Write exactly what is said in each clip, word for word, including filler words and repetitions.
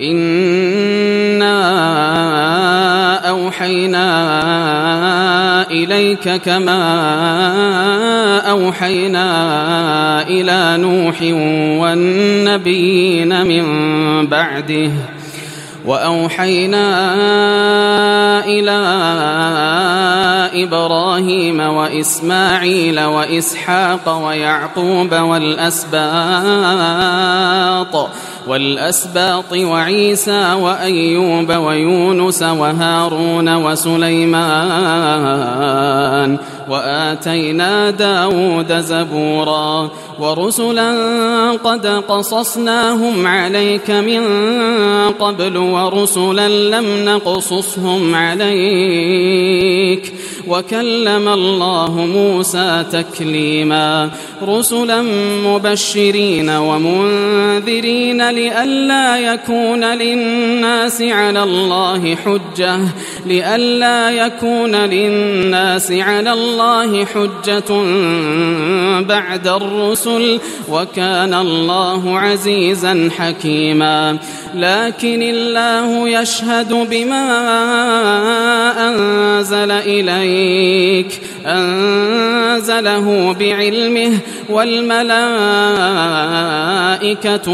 إنا أوحينا إليك كما أوحينا إلى نوح والنبيين من بعده وأوحينا إلى إبراهيم وإسماعيل وإسحاق ويعقوب والأسباط والأسباط وعيسى وأيوب ويونس وهارون وسليمان وآتينا داود زبورا ورسلا قد قصصناهم عليك من قبل ورسلا لم نقصصهم عليك وكلم الله موسى تكليما رسلا مبشرين ومنذرين لئلا يكون للناس على الله حجة لئلا يكون للناس على الله حجة بعد الرسل وكان الله عزيزا حكيما لكن الله يشهد بما أنزل إليك أنزله بعلمه والملائكة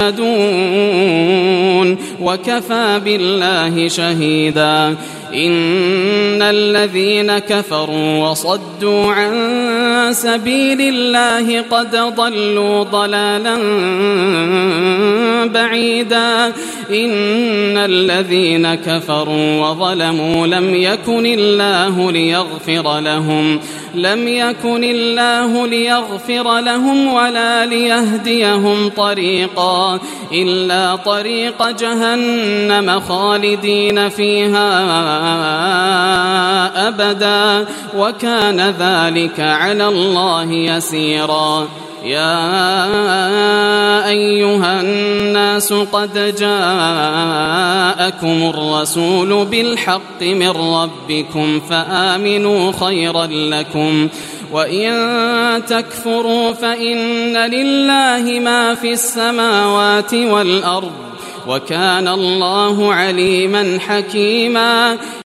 يشهدون وكفى بالله شهيدا إن الذين كفروا وصدوا عن سبيل الله قد ضلوا ضلالا بعيدا إن الذين كفروا وظلموا لم يكن الله ليغفر لهم لم يكن الله ليغفر لهم ولا ليهديهم طريقا إلا طريق جهنم خالدين فيها أبدا وكان ذلك على الله يسيرا يا أيها الناس قد جاءكم الرسول بالحق من ربكم فآمنوا خيرا لكم وإن تكفروا فإن لله ما في السماوات والأرض وكان الله عليما حكيما